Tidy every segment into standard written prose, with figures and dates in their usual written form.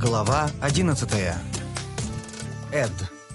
Глава 11. Эд.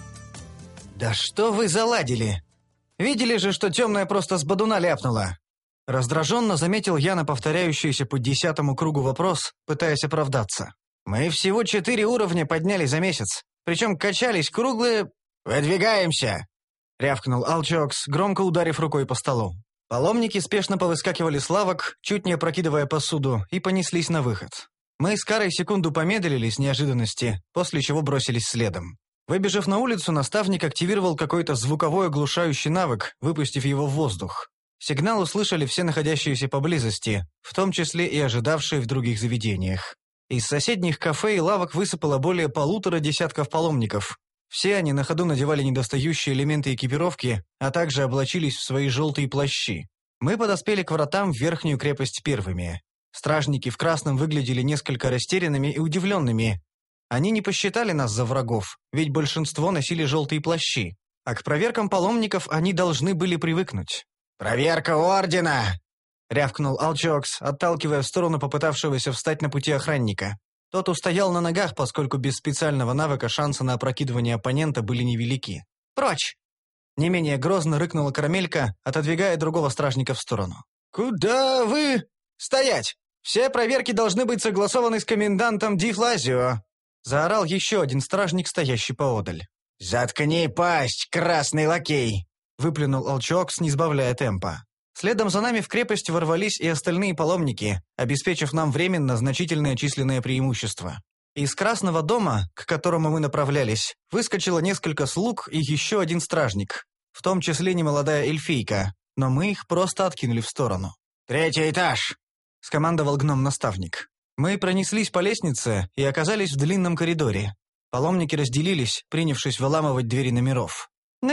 «Да что вы заладили? Видели же, что темная просто с бодуна ляпнула?» Раздраженно заметил я на повторяющийся по 10-му кругу вопрос, пытаясь оправдаться. «Мы всего 4 уровня подняли за месяц, причем качались круглые...» «Выдвигаемся!» — рявкнул Алчокс, громко ударив рукой по столу. Паломники спешно повыскакивали с лавок, чуть не опрокидывая посуду, и понеслись на выход. Мы с Карой секунду помедлили с неожиданности, после чего бросились следом. Выбежав на улицу, наставник активировал какой-то звуковой оглушающий навык, выпустив его в воздух. Сигнал услышали все находящиеся поблизости, в том числе и ожидавшие в других заведениях. Из соседних кафе и лавок высыпало более 1,5 десятков паломников. Все они на ходу надевали недостающие элементы экипировки, а также облачились в свои желтые плащи. Мы подоспели к вратам в верхнюю крепость первыми. Стражники в красном выглядели несколько растерянными и удивленными. Они не посчитали нас за врагов, ведь большинство носили желтые плащи, а к проверкам паломников они должны были привыкнуть. «Проверка ордена!» — рявкнул Алчокс, отталкивая в сторону попытавшегося встать на пути охранника. Тот устоял на ногах, поскольку без специального навыка шансы на опрокидывание оппонента были невелики. «Прочь!» Не менее грозно рыкнула Карамелька, отодвигая другого стражника в сторону. «Куда вы...» «Стоять! Все проверки должны быть согласованы с комендантом Ди Флазио!» Заорал еще один стражник, стоящий поодаль. «Заткни пасть, красный лакей!» Выплюнул Алчокс, не сбавляя темпа. Следом за нами в крепость ворвались и остальные паломники, обеспечив нам временно значительное численное преимущество. Из Красного дома, к которому мы направлялись, выскочило несколько слуг и еще один стражник, в том числе немолодая эльфийка, но мы их просто откинули в сторону. «Третий этаж!» — скомандовал гном-наставник. Мы пронеслись по лестнице и оказались в длинном коридоре. Паломники разделились, принявшись выламывать двери номеров.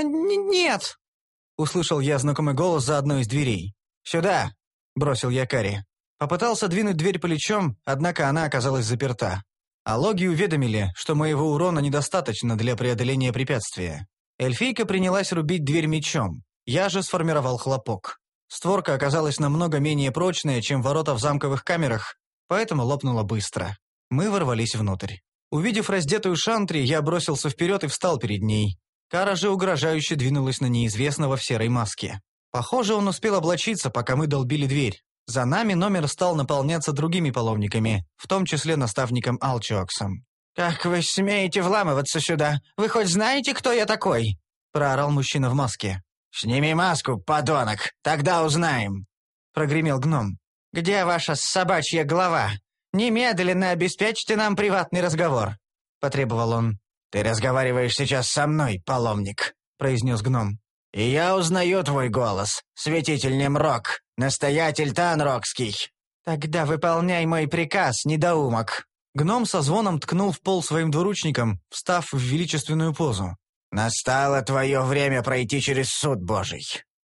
«Нет!» — услышал я знакомый голос за одной из дверей. «Сюда!» — бросил я Каре. Попытался двинуть дверь плечом, однако она оказалась заперта. А логи уведомили, что моего урона недостаточно для преодоления препятствия. Эльфийка принялась рубить дверь мечом. Я же сформировал хлопок. Створка оказалась намного менее прочная, чем ворота в замковых камерах, поэтому лопнула быстро. Мы ворвались внутрь. Увидев раздетую Шантри, я бросился вперед и встал перед ней. Кара же угрожающе двинулась на неизвестного в серой маске. Похоже, он успел облачиться, пока мы долбили дверь. За нами номер стал наполняться другими паломниками, в том числе наставником Алчоксом. «Как вы смеете вламываться сюда? Вы хоть знаете, кто я такой?» – проорал мужчина в маске. «Сними маску, подонок, тогда узнаем», — прогремел гном. «Где ваша собачья голова? Немедленно обеспечьте нам приватный разговор», — потребовал он. «Ты разговариваешь сейчас со мной, паломник», — произнес гном. «И я узнаю твой голос, святитель Немрок, настоятель Танрокский». «Тогда выполняй мой приказ, недоумок». Гном со звоном ткнул в пол своим двуручником, встав в величественную позу. «Настало твое время пройти через суд Божий.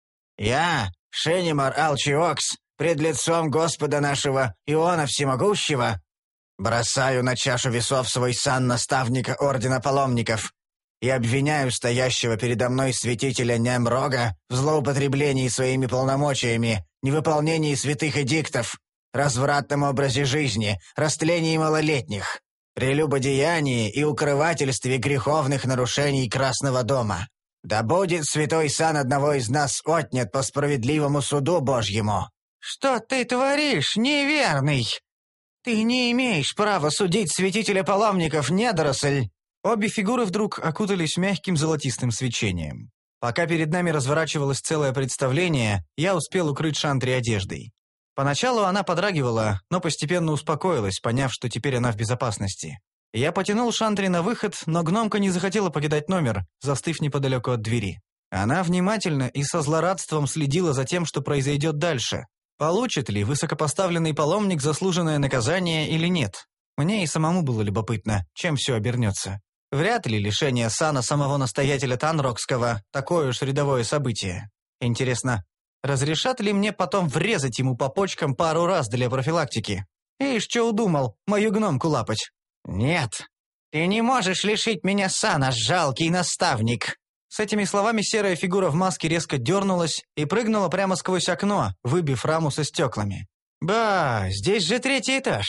Я, Шенимар Алчиокс, пред лицом Господа нашего Иона Всемогущего, бросаю на чашу весов свой сан наставника Ордена Паломников и обвиняю стоящего передо мной святителя Немрога в злоупотреблении своими полномочиями, невыполнении святых эдиктов, развратном образе жизни, растлении малолетних, прелюбодеянии и укрывательстве греховных нарушений Красного дома. Да будет святой сан одного из нас отнят по справедливому суду Божьему». «Что ты творишь, неверный? Ты не имеешь права судить святителя паломников, недоросль!» Обе фигуры вдруг окутались мягким золотистым свечением. Пока перед нами разворачивалось целое представление, я успел укрыть Шантри одеждой. Поначалу она подрагивала, но постепенно успокоилась, поняв, что теперь она в безопасности. Я потянул Шантри на выход, но гномка не захотела покидать номер, застыв неподалеку от двери. Она внимательно и со злорадством следила за тем, что произойдет дальше. Получит ли высокопоставленный паломник заслуженное наказание или нет? Мне и самому было любопытно, чем все обернется. Вряд ли лишение сана самого настоятеля Танрокского – такое уж рядовое событие. Интересно, разрешат ли мне потом врезать ему по почкам пару раз для профилактики? Ишь, что удумал, мою гномку лапать? «Нет, ты не можешь лишить меня сана, жалкий наставник!» С этими словами серая фигура в маске резко дернулась и прыгнула прямо сквозь окно, выбив раму со стеклами. «Ба, здесь же 3-й этаж!»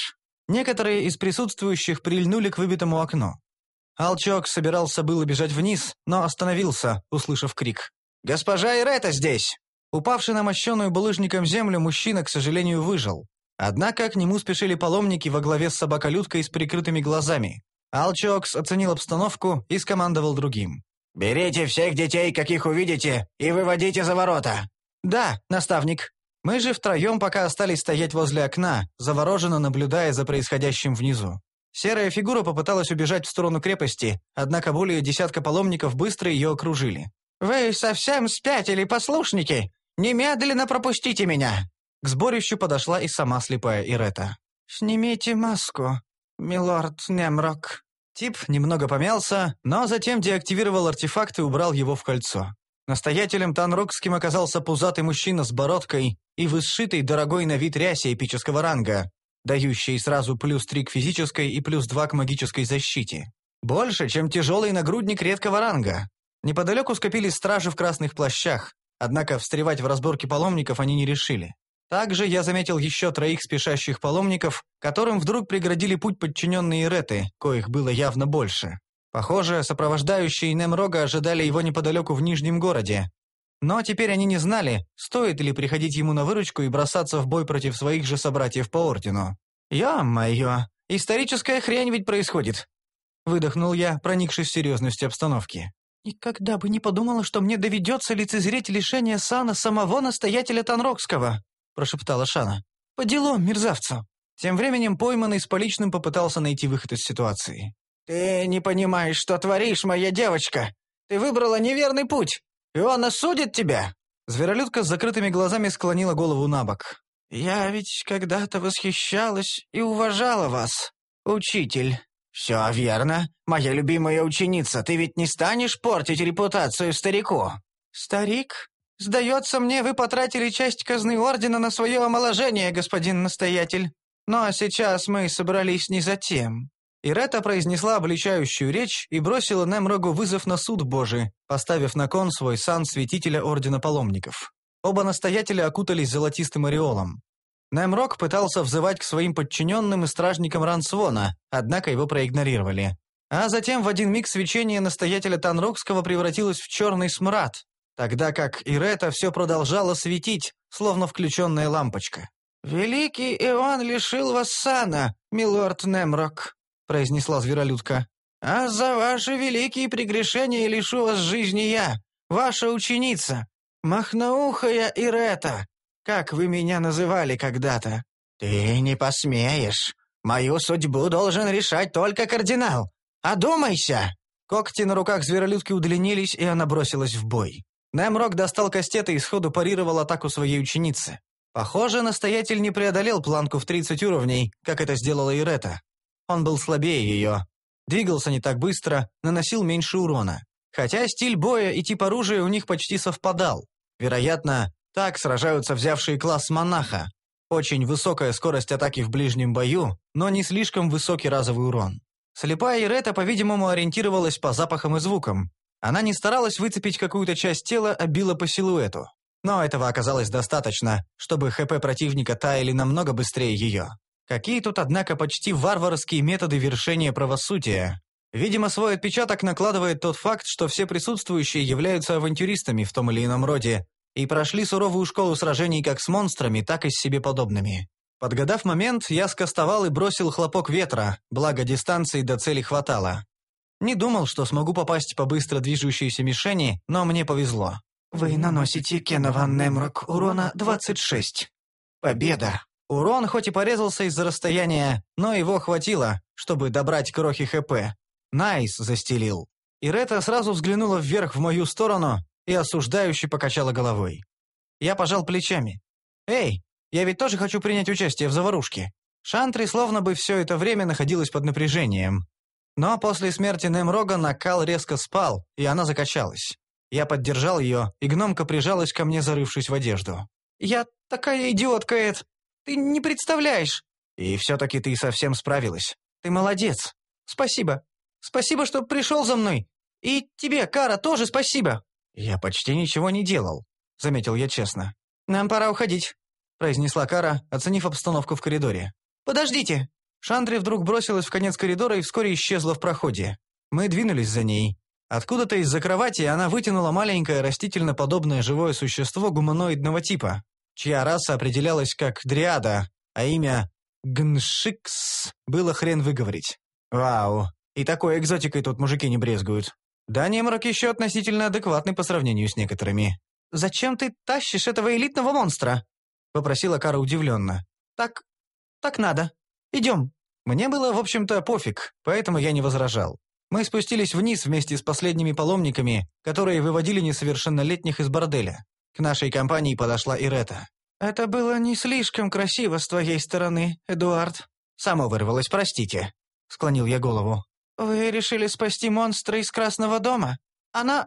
Некоторые из присутствующих прильнули к выбитому окну. Алчок собирался было бежать вниз, но остановился, услышав крик. «Госпожа Ирета здесь!» Упавший на мощенную булыжником землю мужчина, к сожалению, выжил. Однако к нему спешили паломники во главе с собаколюдкой с прикрытыми глазами. Алчокс оценил обстановку и скомандовал другим. «Берите всех детей, каких увидите, и выводите за ворота!» «Да, наставник». Мы же втроем пока остались стоять возле окна, завороженно наблюдая за происходящим внизу. Серая фигура попыталась убежать в сторону крепости, однако более десятка паломников быстро ее окружили. «Вы совсем спятили, послушники! Немедленно пропустите меня!» К сборищу подошла и сама слепая Ирета. «Снимите маску, милорд Немрок». Тип немного помялся, но затем деактивировал артефакт и убрал его в кольцо. Настоятелем Танрокским оказался пузатый мужчина с бородкой и высшитой дорогой на вид рясе эпического ранга, дающей сразу +3 к физической и +2 к магической защите. Больше, чем тяжелый нагрудник редкого ранга. Неподалеку скопились стражи в красных плащах, однако встревать в разборки паломников они не решили. Также я заметил еще 3 спешащих паломников, которым вдруг преградили путь подчиненные Иреты, коих было явно больше. Похоже, сопровождающие Немрога ожидали его неподалеку в Нижнем городе. Но теперь они не знали, стоит ли приходить ему на выручку и бросаться в бой против своих же собратьев по ордену. «Ё-моё, историческая хрень ведь происходит!» Выдохнул я, проникшись серьезностью обстановки. «Никогда бы не подумала, что мне доведется лицезреть лишение сана самого настоятеля Танрокского», прошептала Шана. «По делам, мерзавцу!» Тем временем пойманный с поличным попытался найти выход из ситуации. «Ты не понимаешь, что творишь, моя девочка! Ты выбрала неверный путь, и он осудит тебя!» Зверолюдка с закрытыми глазами склонила голову на бок. «Я ведь когда-то восхищалась и уважала вас, учитель». «Все верно. Моя любимая ученица, ты ведь не станешь портить репутацию старику?» «Старик? Сдается мне, вы потратили часть казны ордена на свое омоложение, господин настоятель. Но сейчас мы собрались не за тем». Ирета произнесла обличающую речь и бросила Немрогу вызов на суд Божий, поставив на кон свой сан святителя Ордена Паломников. Оба настоятеля окутались золотистым ореолом. Немрог пытался взывать к своим подчиненным и стражникам Рансвона, однако его проигнорировали. А затем в один миг свечение настоятеля Танрокского превратилось в черный смрад, тогда как Ирета все продолжала светить, словно включенная лампочка. «Великий Иоанн лишил вас сана, милорд Немрог», произнесла зверолюдка. «А за ваши великие прегрешения лишу вас жизни я, ваша ученица, махноухая Ирета, как вы меня называли когда-то». «Ты не посмеешь. Мою судьбу должен решать только кардинал. Одумайся!» Когти на руках зверолюдки удлинились, и она бросилась в бой. Немрог достал кастет и сходу парировал атаку своей ученицы. Похоже, настоятель не преодолел планку в 30 уровней, как это сделала Ирета. Он был слабее ее. Двигался не так быстро, наносил меньше урона. Хотя стиль боя и тип оружия у них почти совпадал. Вероятно, так сражаются взявшие класс монаха. Очень высокая скорость атаки в ближнем бою, но не слишком высокий разовый урон. Слепая Ирета, по-видимому, ориентировалась по запахам и звукам. Она не старалась выцепить какую-то часть тела, а била по силуэту. Но этого оказалось достаточно, чтобы ХП противника таяли намного быстрее ее. Какие тут, однако, почти варварские методы вершения правосудия. Видимо, свой отпечаток накладывает тот факт, что все присутствующие являются авантюристами в том или ином роде и прошли суровую школу сражений как с монстрами, так и с себе подобными. Подгадав момент, я скостовал и бросил хлопок ветра, благо дистанции до цели хватало. Не думал, что смогу попасть по быстро движущейся мишени, но мне повезло. «Вы наносите Кенаван Немрог урона 26. Победа!» Урон хоть и порезался из-за расстояния, но его хватило, чтобы добрать крохи ХП. Найс застелил. Ирета сразу взглянула вверх в мою сторону и осуждающе покачала головой. Я пожал плечами. «Эй, я ведь тоже хочу принять участие в заварушке». Шантри словно бы все это время находилась под напряжением. Но после смерти Немрога накал резко спал, и она закачалась. Я поддержал ее, и гномка прижалась ко мне, зарывшись в одежду. «Я такая идиотка, Эд! Ты не представляешь!» «И все-таки ты совсем справилась. Ты молодец. Спасибо. Спасибо, что пришел за мной. И тебе, Кара, тоже спасибо». «Я почти ничего не делал», — заметил я честно. «Нам пора уходить», — произнесла Кара, оценив обстановку в коридоре. «Подождите!» Шантри вдруг бросилась в конец коридора и вскоре исчезла в проходе. Мы двинулись за ней. Откуда-то из-за кровати она вытянула маленькое растительно-подобное живое существо гуманоидного типа, чья раса определялась как дриада, а имя Гншикс было хрен выговорить. Вау, и такой экзотикой тут мужики не брезгуют. Да, Немрок еще относительно адекватный по сравнению с некоторыми. «Зачем ты тащишь этого элитного монстра?» — попросила Кара удивленно. «Так надо. Идем». Мне было, в общем-то, пофиг, поэтому я не возражал. Мы спустились вниз вместе с последними паломниками, которые выводили несовершеннолетних из борделя. К нашей компании подошла Ирета. «Это было не слишком красиво с твоей стороны, Эдуард». «Само вырвалось, простите», — склонил я голову. «Вы решили спасти монстра из Красного дома? Она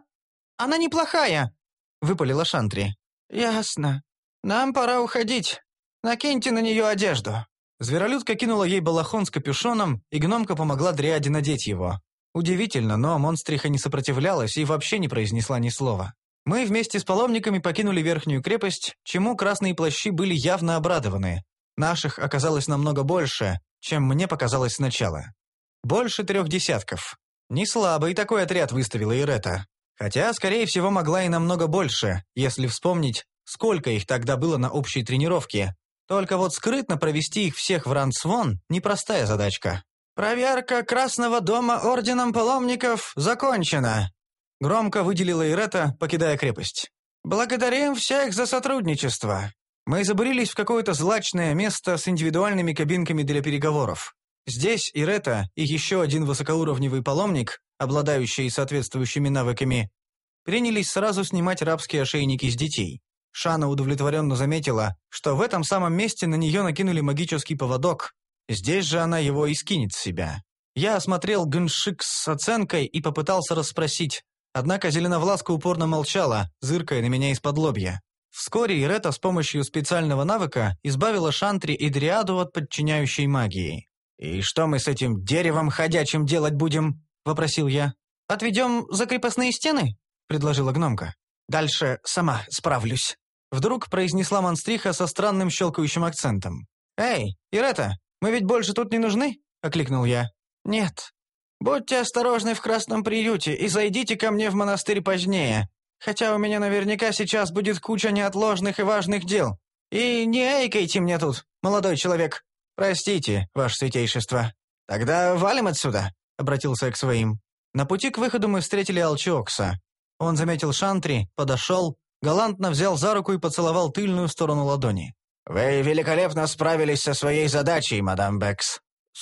неплохая», — выпалила Шантри. «Ясно. Нам пора уходить. Накиньте на нее одежду». Зверолюдка кинула ей балахон с капюшоном, и гномка помогла Дриаде надеть его. Удивительно, но монстриха не сопротивлялась и вообще не произнесла ни слова. Мы вместе с паломниками покинули верхнюю крепость, чему красные плащи были явно обрадованы. Наших оказалось намного больше, чем мне показалось сначала. Больше 3 десятков. Не слабый такой отряд выставила Ирета. Хотя, скорее всего, могла и намного больше, если вспомнить, сколько их тогда было на общей тренировке. Только вот скрытно провести их всех в Рансвон – непростая задачка. «Проверка Красного дома орденом паломников закончена», – громко выделила Ирета, покидая крепость. «Благодарим всех за сотрудничество». Мы забурились в какое-то злачное место с индивидуальными кабинками для переговоров. Здесь Ирета и еще один высокоуровневый паломник, обладающий соответствующими навыками, принялись сразу снимать рабские ошейники с детей. Шана удовлетворенно заметила, что в этом самом месте на нее накинули магический поводок. Здесь же она его и скинет с себя. Я осмотрел Гншик с оценкой и попытался расспросить, однако Зеленовласка упорно молчала, зыркая на меня из-под лобья. Вскоре Ирета с помощью специального навыка избавила Шантри и Дриаду от подчиняющей магии. «И что мы с этим деревом ходячим делать будем?» – вопросил я. «Отведем за крепостные стены?» – предложила гномка. «Дальше сама справлюсь», – вдруг произнесла монстриха со странным щелкающим акцентом. «Эй, Ирета, мы ведь больше тут не нужны?» – окликнул я. «Нет. Будьте осторожны в Красном приюте и зайдите ко мне в монастырь позднее. Хотя у меня наверняка сейчас будет куча неотложных и важных дел. И не эйкайте мне тут, молодой человек. Простите, ваше святейшество. Тогда валим отсюда», – обратился я к своим. На пути к выходу мы встретили Алчиокса. Он заметил Шантри, подошел, галантно взял за руку и поцеловал тыльную сторону ладони. «Вы великолепно справились со своей задачей, мадам Бэкс».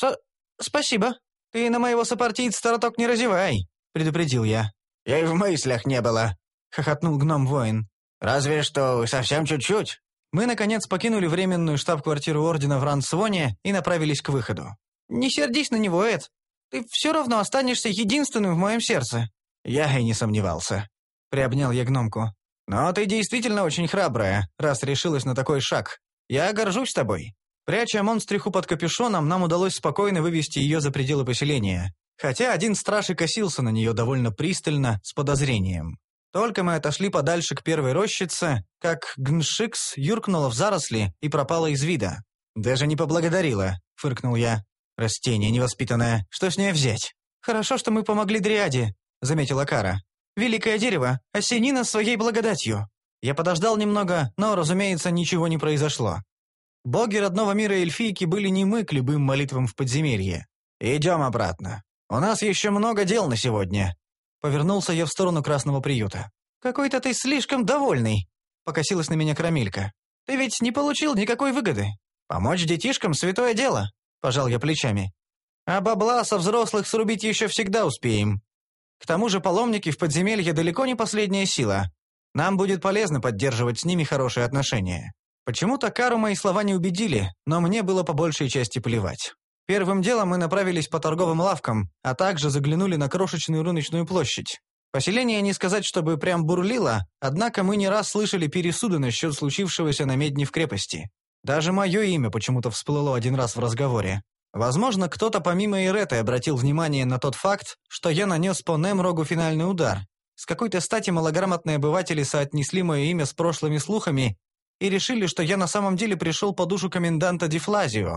«Спасибо. Ты на моего сопартийца роток не разевай», — предупредил я. «Я и в мыслях не было», — хохотнул гном-воин. «Разве что совсем чуть-чуть». Мы, наконец, покинули временную штаб-квартиру Ордена в Рансвоне и направились к выходу. «Не сердись на него, Эд. Ты все равно останешься единственным в моем сердце». «Я и не сомневался», — приобнял я гномку. «Но ты действительно очень храбрая, раз решилась на такой шаг. Я горжусь тобой». Пряча монстриху под капюшоном, нам удалось спокойно вывести ее за пределы поселения. Хотя один страж и косился на нее довольно пристально, с подозрением. Только мы отошли подальше к первой рощице, как Гншикс юркнула в заросли и пропала из вида. «Даже не поблагодарила», — фыркнул я. «Растение невоспитанное. Что с ней взять?» «Хорошо, что мы помогли Дриаде», — заметила Кара. «Великое дерево, осени нас своей благодатью». Я подождал немного, но, разумеется, ничего не произошло. Боги родного мира эльфийки были немы к любым молитвам в подземелье. «Идем обратно. У нас еще много дел на сегодня». Повернулся я в сторону Красного приюта. «Какой-то ты слишком довольный», — покосилась на меня Крамилька. «Ты ведь не получил никакой выгоды. Помочь детишкам — святое дело», — пожал я плечами. «А бабла со взрослых срубить еще всегда успеем. К тому же паломники в подземелье далеко не последняя сила. Нам будет полезно поддерживать с ними хорошие отношения». Почему-то Кару мои слова не убедили, но мне было по большей части плевать. Первым делом мы направились по торговым лавкам, а также заглянули на крошечную рыночную площадь. Поселение не сказать, чтобы прям бурлило, однако мы не раз слышали пересуды насчет случившегося на Медне в крепости. Даже мое имя почему-то всплыло один раз в разговоре. Возможно, кто-то помимо Иреты обратил внимание на тот факт, что я нанес по Немрогу финальный удар. С какой-то стати малограмотные обыватели соотнесли мое имя с прошлыми слухами и решили, что я на самом деле пришел по душу коменданта Дефлазио.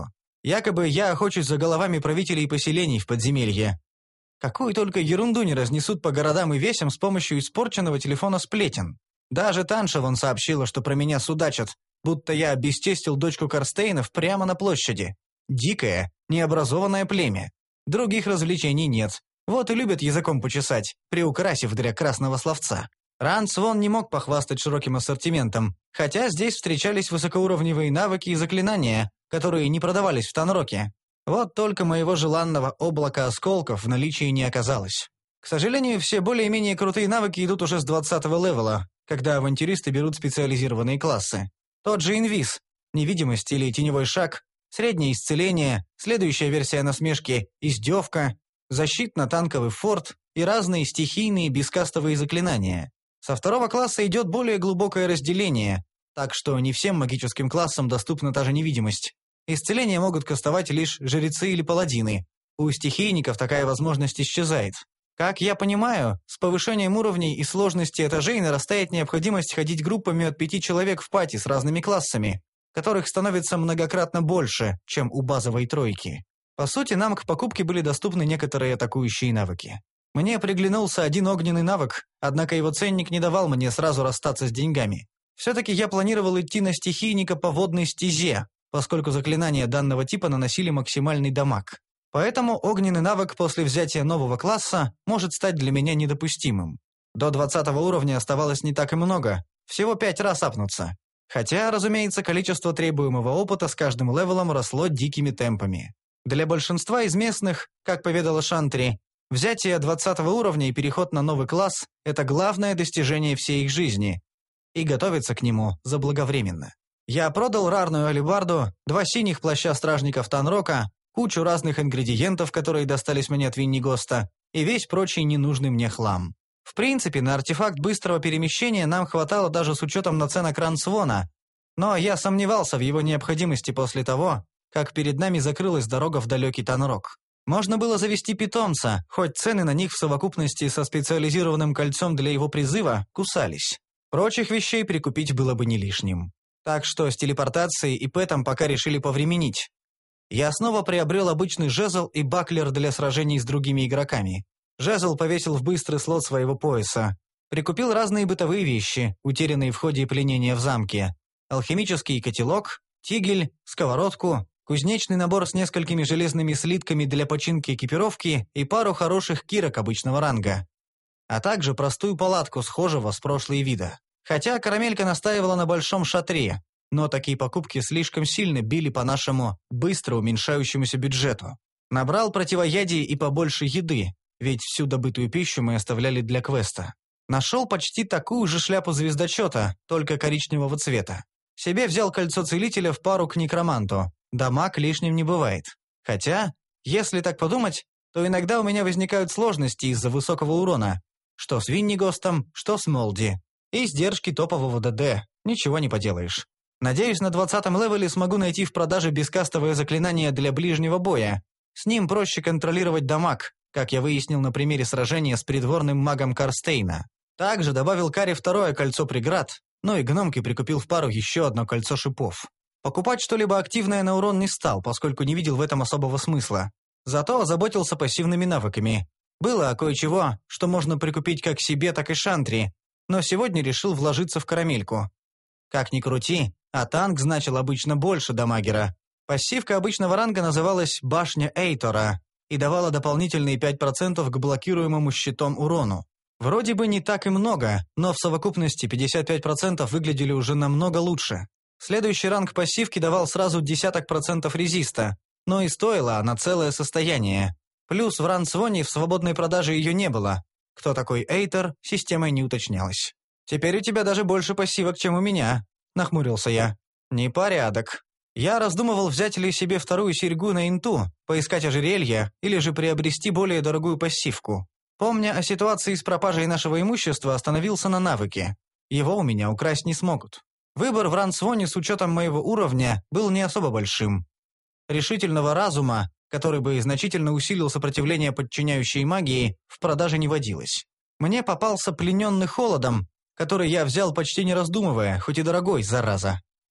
Якобы я охочусь за головами правителей поселений в подземелье. Какую только ерунду не разнесут по городам и весям с помощью испорченного телефона сплетен. Даже Танша вон сообщила, что про меня судачат, будто я обесчестил дочку Карстейнов прямо на площади. Дикое, необразованное племя. Других развлечений нет. Вот и любят языком почесать, приукрасив для красного словца. Ранс вон не мог похвастать широким ассортиментом, хотя здесь встречались высокоуровневые навыки и заклинания, которые не продавались в Танроке. Вот только моего желанного облака осколков в наличии не оказалось. К сожалению, все более-менее крутые навыки идут уже с 20-го левела, когда авантюристы берут специализированные классы. Тот же инвиз, невидимость или теневой шаг, среднее исцеление, следующая версия насмешки издевка, защитно-танковый форт и разные стихийные бескастовые заклинания. Со 2-го класса идет более глубокое разделение, так что не всем магическим классам доступна та же невидимость. Исцеление могут кастовать лишь жрецы или паладины. У стихийников такая возможность исчезает. Как я понимаю, с повышением уровней и сложности этажей нарастает необходимость ходить группами от 5 человек в пати с разными классами, которых становится многократно больше, чем у базовой тройки. По сути, нам к покупке были доступны некоторые атакующие навыки. Мне приглянулся один огненный навык, однако его ценник не давал мне сразу расстаться с деньгами. Все-таки я планировал идти на стихийника по водной стезе, поскольку заклинания данного типа наносили максимальный дамаг. Поэтому огненный навык после взятия нового класса может стать для меня недопустимым. До 20 уровня оставалось не так и много, всего 5 раз апнуться. Хотя, разумеется, количество требуемого опыта с каждым левелом росло дикими темпами. Для большинства из местных, как поведала Шантри, взятие 20 уровня и переход на новый класс – это главное достижение всей их жизни, и готовиться к нему заблаговременно. Я продал рарную алебарду, 2 синих плаща стражников Танрока, кучу разных ингредиентов, которые достались мне от Виннигоста, и весь прочий ненужный мне хлам. В принципе, на артефакт быстрого перемещения нам хватало даже с учетом наценок Рансвона, но я сомневался в его необходимости после того, как перед нами закрылась дорога в далекий Танрок. Можно было завести питомца, хоть цены на них в совокупности со специализированным кольцом для его призыва кусались. Прочих вещей прикупить было бы не лишним. Так что с телепортацией и пэтом пока решили повременить. Я снова приобрел обычный жезл и баклер для сражений с другими игроками. Жезл повесил в быстрый слот своего пояса. Прикупил разные бытовые вещи, утерянные в ходе пленения в замке. Алхимический котелок, тигель, сковородку, кузнечный набор с несколькими железными слитками для починки экипировки и пару хороших кирок обычного ранга. А также простую палатку схожего с прошлой вида. Хотя Карамелька настаивала на большом шатре, но такие покупки слишком сильно били по нашему быстро уменьшающемуся бюджету. Набрал противоядий и побольше еды, ведь всю добытую пищу мы оставляли для квеста. Нашел почти такую же шляпу звездочета, только коричневого цвета. Себе взял кольцо целителя в пару к некроманту. Дамаг лишним не бывает. Хотя, если так подумать, то иногда у меня возникают сложности из-за высокого урона. Что с Виннигостом, что с Молди. И издержки топового ДД. Ничего не поделаешь. Надеюсь, на 20-м левеле смогу найти в продаже бескастовое заклинание для ближнего боя. С ним проще контролировать дамаг, как я выяснил на примере сражения с придворным магом Карстейна. Также добавил Каре 2-е кольцо преград, ну и гномке прикупил в пару еще одно кольцо шипов. Покупать что-либо активное на урон не стал, поскольку не видел в этом особого смысла. Зато озаботился пассивными навыками. Было кое-чего, что можно прикупить как себе, так и Шантри, но сегодня решил вложиться в Карамельку. Как ни крути, а танк значил обычно больше дамагера. Пассивка обычного ранга называлась «Башня Эйтора» и давала дополнительные 5% к блокируемому щитом урону. Вроде бы не так и много, но в совокупности 55% выглядели уже намного лучше. Следующий ранг пассивки давал сразу 10% резиста, но и стоила она целое состояние. Плюс в Рансвоне в свободной продаже ее не было. Кто такой Эйтор, системой не уточнялось. «Теперь у тебя даже больше пассивок, чем у меня», — нахмурился я. «Непорядок». Я раздумывал, взять ли себе 2-ю серьгу на инту, поискать ожерелье или же приобрести более дорогую пассивку. Помня о ситуации с пропажей нашего имущества, остановился на навыке. Его у меня украсть не смогут. Выбор в Рансвоне с учетом моего уровня был не особо большим. Решительного разума, который бы значительно усилил сопротивление подчиняющей магии, в продаже не водилось. Мне попался плененный холодом, который я взял почти не раздумывая, хоть и дорогой, зараза.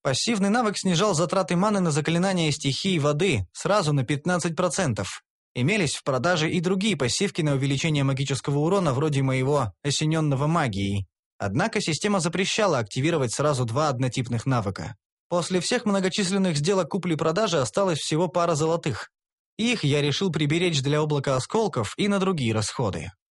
Пассивный навык снижал затраты маны на заклинания стихии воды сразу на 15%. Имелись в продаже и другие пассивки на увеличение магического урона вроде моего «осененного магией». Однако система запрещала активировать сразу два однотипных навыка. После всех многочисленных сделок купли-продажи осталось всего пара золотых. Их я решил приберечь для облака осколков и на другие расходы.